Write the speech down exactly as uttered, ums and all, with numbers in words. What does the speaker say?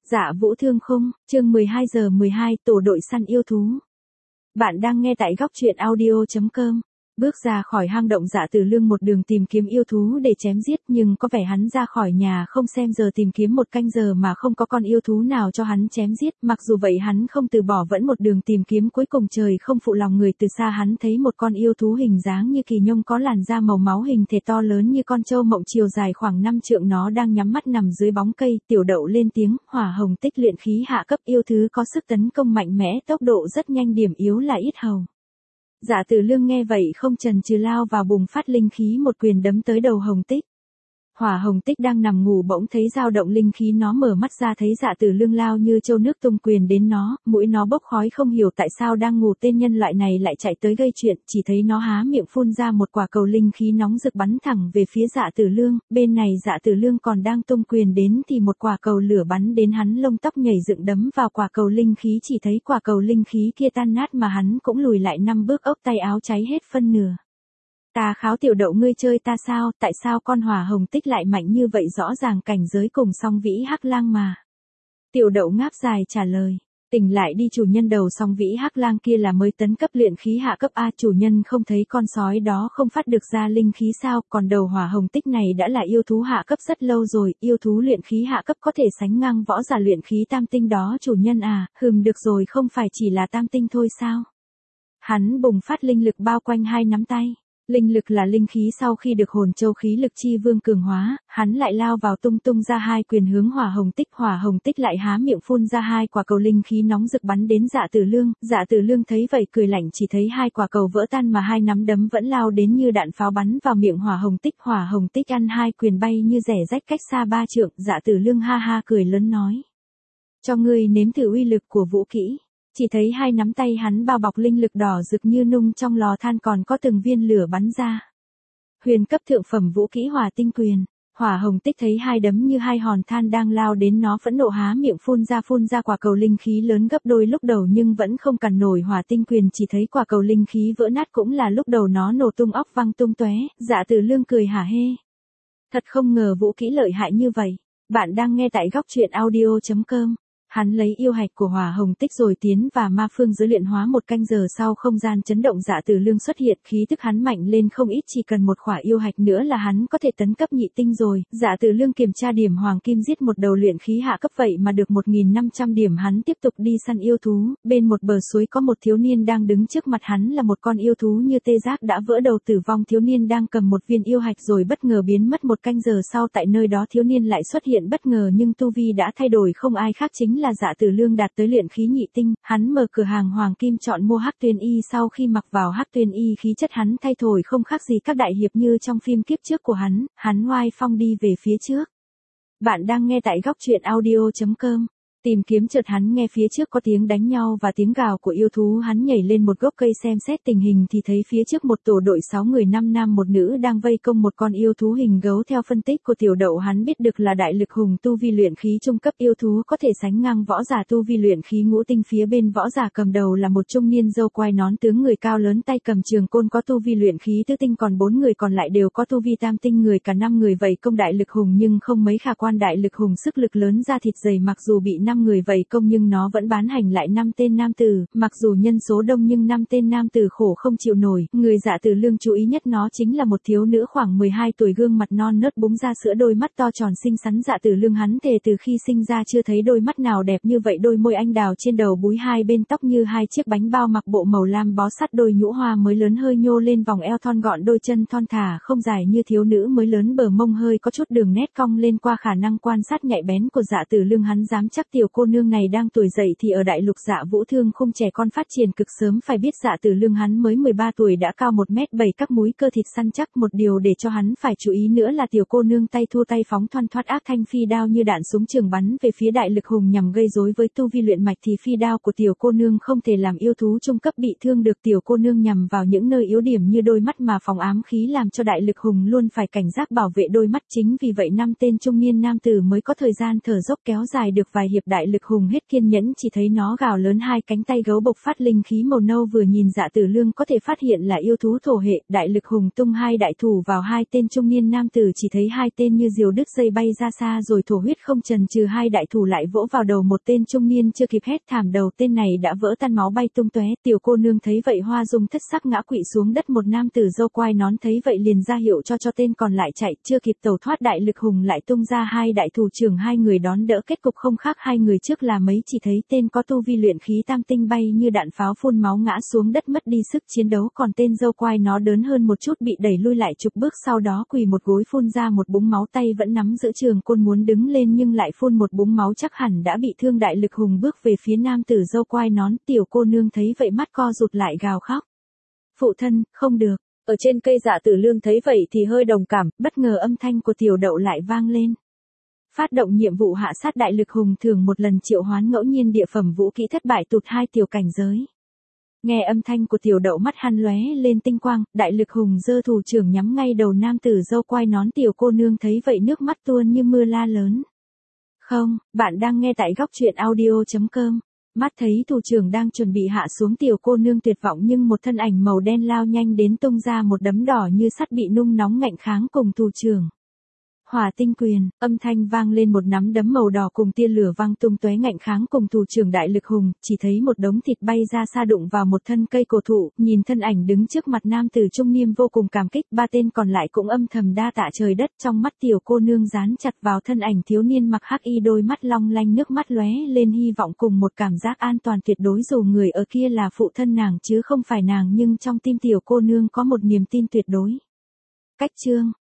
Dạ Vũ Thương Khung, chương mười hai giờ mười hai, tổ đội săn yêu thú. Bạn đang nghe tại góc truyện audio chấm com. Bước ra khỏi hang động Dạ Tử Lương một đường tìm kiếm yêu thú để chém giết, nhưng có vẻ hắn ra khỏi nhà không xem giờ tìm kiếm một canh giờ mà không có con yêu thú nào cho hắn chém giết. Mặc dù vậy hắn không từ bỏ, vẫn một đường tìm kiếm, cuối cùng trời không phụ lòng người, từ xa hắn thấy một con yêu thú hình dáng như kỳ nhông, có làn da màu máu, hình thể to lớn như con trâu mộng, chiều dài khoảng năm trượng, nó đang nhắm mắt nằm dưới bóng cây. Tiểu Đậu lên tiếng, hỏa hồng tích luyện khí hạ cấp, yêu thú có sức tấn công mạnh mẽ, tốc độ rất nhanh, điểm yếu là ít hầu. Dạ Tử Lương nghe vậy không chần chừ lao vào, bùng phát linh khí, một quyền đấm tới đầu Hồng Tích. Hỏa Hồng Tích đang nằm ngủ bỗng thấy dao động linh khí, nó mở mắt ra thấy Dạ Tử Lương lao như châu nước tung quyền đến nó, mũi nó bốc khói, không hiểu tại sao đang ngủ tên nhân loại này lại chạy tới gây chuyện, chỉ thấy nó há miệng phun ra một quả cầu linh khí nóng rực bắn thẳng về phía Dạ Tử Lương. Bên này Dạ Tử Lương còn đang tung quyền đến thì một quả cầu lửa bắn đến hắn, lông tóc nhảy dựng đấm vào quả cầu linh khí, chỉ thấy quả cầu linh khí kia tan nát mà hắn cũng lùi lại năm bước, ốc tay áo cháy hết phân nửa. Ta kháo, Tiểu Đậu ngươi chơi ta sao, tại sao con Hỏa Hồng Tích lại mạnh như vậy, rõ ràng cảnh giới cùng Song Vĩ Hắc Lang mà. Tiểu Đậu ngáp dài trả lời, tỉnh lại đi chủ nhân, đầu Song Vĩ Hắc Lang kia là mới tấn cấp luyện khí hạ cấp A, chủ nhân không thấy con sói đó không phát được ra linh khí sao, còn đầu Hỏa Hồng Tích này đã là yêu thú hạ cấp rất lâu rồi, yêu thú luyện khí hạ cấp có thể sánh ngang võ giả luyện khí tam tinh đó chủ nhân à. Hừm, được rồi, không phải chỉ là tam tinh thôi sao. Hắn bùng phát linh lực bao quanh hai nắm tay. Linh lực là linh khí sau khi được hồn châu khí lực chi vương cường hóa, hắn lại lao vào, tung tung ra hai quyền hướng Hỏa Hồng Tích. Hỏa Hồng Tích lại há miệng phun ra hai quả cầu linh khí nóng rực bắn đến Dạ Tử Lương. Dạ Tử Lương thấy vậy cười lạnh, chỉ thấy hai quả cầu vỡ tan mà hai nắm đấm vẫn lao đến như đạn pháo bắn vào miệng Hỏa Hồng Tích. Hỏa Hồng Tích ăn hai quyền bay như rẻ rách cách xa ba trượng. Dạ Tử Lương ha ha cười lớn nói, cho ngươi nếm thử uy lực của vũ kỹ. Chỉ thấy hai nắm tay hắn bao bọc linh lực đỏ rực như nung, trong lò than còn có từng viên lửa bắn ra. Huyền cấp thượng phẩm vũ kỹ Hỏa Tinh Quyền. Hỏa Hồng Tích thấy hai đấm như hai hòn than đang lao đến, nó phẫn nộ há miệng phun ra phun ra quả cầu linh khí lớn gấp đôi lúc đầu, nhưng vẫn không cản nổi Hỏa Tinh Quyền, chỉ thấy quả cầu linh khí vỡ nát, cũng là lúc đầu nó nổ tung óc văng tung tóe. Dạ Tử Lương cười hả hê. Thật không ngờ vũ kỹ lợi hại như vậy. Bạn đang nghe tại góc truyện audio chấm com. Hắn lấy yêu hạch của Hỏa Hồng Tích rồi tiến và ma phương giới luyện hóa, một canh giờ sau không gian chấn động, Dạ Tử Lương xuất hiện, khí tức hắn mạnh lên không ít, chỉ cần một khỏa yêu hạch nữa là hắn có thể tấn cấp nhị tinh rồi. Dạ Tử Lương kiểm tra điểm hoàng kim, giết một đầu luyện khí hạ cấp, vậy mà được một nghìn năm trăm điểm. Hắn tiếp tục đi săn yêu thú, bên một bờ suối có một thiếu niên đang đứng trước mặt hắn, là một con yêu thú như tê giác đã vỡ đầu tử vong. Thiếu niên đang cầm một viên yêu hạch rồi bất ngờ biến mất. Một canh giờ sau tại nơi đó thiếu niên lại xuất hiện bất ngờ, nhưng tu vi đã thay đổi, không ai khác chính là Dạ Tử Lương đạt tới luyện khí nhị tinh. Hắn mở cửa hàng hoàng kim chọn mua Hắc Tuyên Y, sau khi mặc vào Hắc Tuyên Y, khí chất hắn thay đổi không khác gì các đại hiệp như trong phim kiếp trước của hắn, hắn oai phong đi về phía trước. Bạn đang nghe tại góc truyện audio chấm com. Tìm kiếm, chợt hắn nghe phía trước có tiếng đánh nhau và tiếng gào của yêu thú, hắn nhảy lên một gốc cây xem xét tình hình thì thấy phía trước một tổ đội sáu người, năm nam một nữ đang vây công một con yêu thú hình gấu. Theo phân tích của Tiểu Đậu hắn biết được là đại lực hùng, tu vi luyện khí trung cấp, yêu thú có thể sánh ngang võ giả tu vi luyện khí ngũ tinh. Phía bên võ giả cầm đầu là một trung niên râu quai nón tướng, người cao lớn, tay cầm trường côn, có tu vi luyện khí tứ tinh, còn bốn người còn lại đều có tu vi tam tinh. Người cả năm người vây công đại lực hùng nhưng không mấy khả quan. Đại lực hùng sức lực lớn, da thịt dày, mặc dù bị năm người vây công nhưng nó vẫn bán hành lại năm tên nam tử, mặc dù nhân số đông nhưng năm tên nam tử khổ không chịu nổi. Người Dạ Tử Lương chú ý nhất nó chính là một thiếu nữ khoảng mười hai tuổi, gương mặt non nớt búng ra sữa, đôi mắt to tròn xinh xắn. Dạ Tử Lương hắn thề từ khi sinh ra chưa thấy đôi mắt nào đẹp như vậy, đôi môi anh đào, trên đầu búi hai bên tóc như hai chiếc bánh bao, mặc bộ màu lam bó sát, đôi nhũ hoa mới lớn hơi nhô lên, vòng eo thon gọn, đôi chân thon thả không dài như thiếu nữ mới lớn, bờ mông hơi có chút đường nét cong lên. Qua khả năng quan sát nhạy bén của Dạ Tử Lương hắn dám chắc tiểu cô nương này đang tuổi dậy thì ở đại lục Dạ Vũ Thương Khung, trẻ con phát triển cực sớm. Phải biết Dạ Tử Lương hắn mới mười ba tuổi đã cao một mét bảy, các múi cơ thịt săn chắc. Một điều để cho hắn phải chú ý nữa là tiểu cô nương tay thua tay phóng thoăn thoắt, ác thanh phi đao như đạn súng trường bắn về phía đại lực hùng nhằm gây rối. Với tu vi luyện mạch thì phi đao của tiểu cô nương không thể làm yêu thú trung cấp bị thương được. Tiểu cô nương nhằm vào những nơi yếu điểm như đôi mắt mà phóng ám khí, làm cho đại lực hùng luôn phải cảnh giác bảo vệ đôi mắt. Chính vì vậy năm tên trung niên nam tử mới có thời gian thở dốc kéo dài được vài hiệp Đại Lực Hùng hết kiên nhẫn chỉ thấy nó gào lớn, hai cánh tay gấu bộc phát linh khí màu nâu, vừa nhìn Dạ Tử Lương có thể phát hiện là yêu thú thổ hệ. Đại Lực Hùng tung hai đại thủ vào hai tên trung niên nam tử, chỉ thấy hai tên như diều đứt dây bay ra xa, rồi thổ huyết không chần chừ hai đại thủ lại vỗ vào đầu một tên trung niên, chưa kịp hét thảm đầu tên này đã vỡ tan máu bay tung tóe. Tiểu cô nương thấy vậy hoa dung thất sắc ngã quỵ xuống đất, một nam tử râu quai nón thấy vậy liền ra hiệu cho cho tên còn lại chạy, chưa kịp tẩu thoát Đại Lực Hùng lại tung ra hai đại thủ trưởng, hai người đón đỡ, kết cục không khác hai người trước là mấy, chỉ thấy tên có tu vi luyện khí tam tinh bay như đạn pháo phun máu ngã xuống đất mất đi sức chiến đấu, còn tên râu quai nó đớn hơn một chút bị đẩy lui lại chục bước, sau đó quỳ một gối phun ra một búng máu, tay vẫn nắm giữ trường côn muốn đứng lên nhưng lại phun một búng máu, chắc hẳn đã bị thương. Đại Lực Hùng bước về phía nam tử râu quai nón, tiểu cô nương thấy vậy mắt co rụt lại gào khóc. Phụ thân, không được. Ở trên cây Dạ Tử Lương thấy vậy thì hơi đồng cảm, bất ngờ âm thanh của tiểu đậu lại vang lên. Phát động nhiệm vụ hạ sát Đại Lực Hùng, thường một lần triệu hoán ngẫu nhiên địa phẩm vũ kỹ thất bại tụt hai tiểu cảnh giới. Nghe âm thanh của tiểu đậu mắt hắn lóe lên tinh quang, Đại Lực Hùng giơ thủ trưởng nhắm ngay đầu nam tử râu quai nón, tiểu cô nương thấy vậy nước mắt tuôn như mưa la lớn. Không, bạn đang nghe tại góc truyện audio chấm com. Mắt thấy thủ trưởng đang chuẩn bị hạ xuống, tiểu cô nương tuyệt vọng nhưng một thân ảnh màu đen lao nhanh đến tung ra một đấm đỏ như sắt bị nung nóng ngạnh kháng cùng thủ trưởng. Hỏa tinh quyền, âm thanh vang lên, một nắm đấm màu đỏ cùng tia lửa vang tung tóe ngạnh kháng cùng thủ trưởng Đại Lực Hùng, chỉ thấy một đống thịt bay ra xa đụng vào một thân cây cổ thụ, nhìn thân ảnh đứng trước mặt nam tử trung niên vô cùng cảm kích, ba tên còn lại cũng âm thầm đa tạ trời đất, trong mắt tiểu cô nương dán chặt vào thân ảnh thiếu niên mặc hắc y, đôi mắt long lanh, nước mắt lóe lên hy vọng cùng một cảm giác an toàn tuyệt đối, dù người ở kia là phụ thân nàng chứ không phải nàng, nhưng trong tim tiểu cô nương có một niềm tin tuyệt đối. Cách chương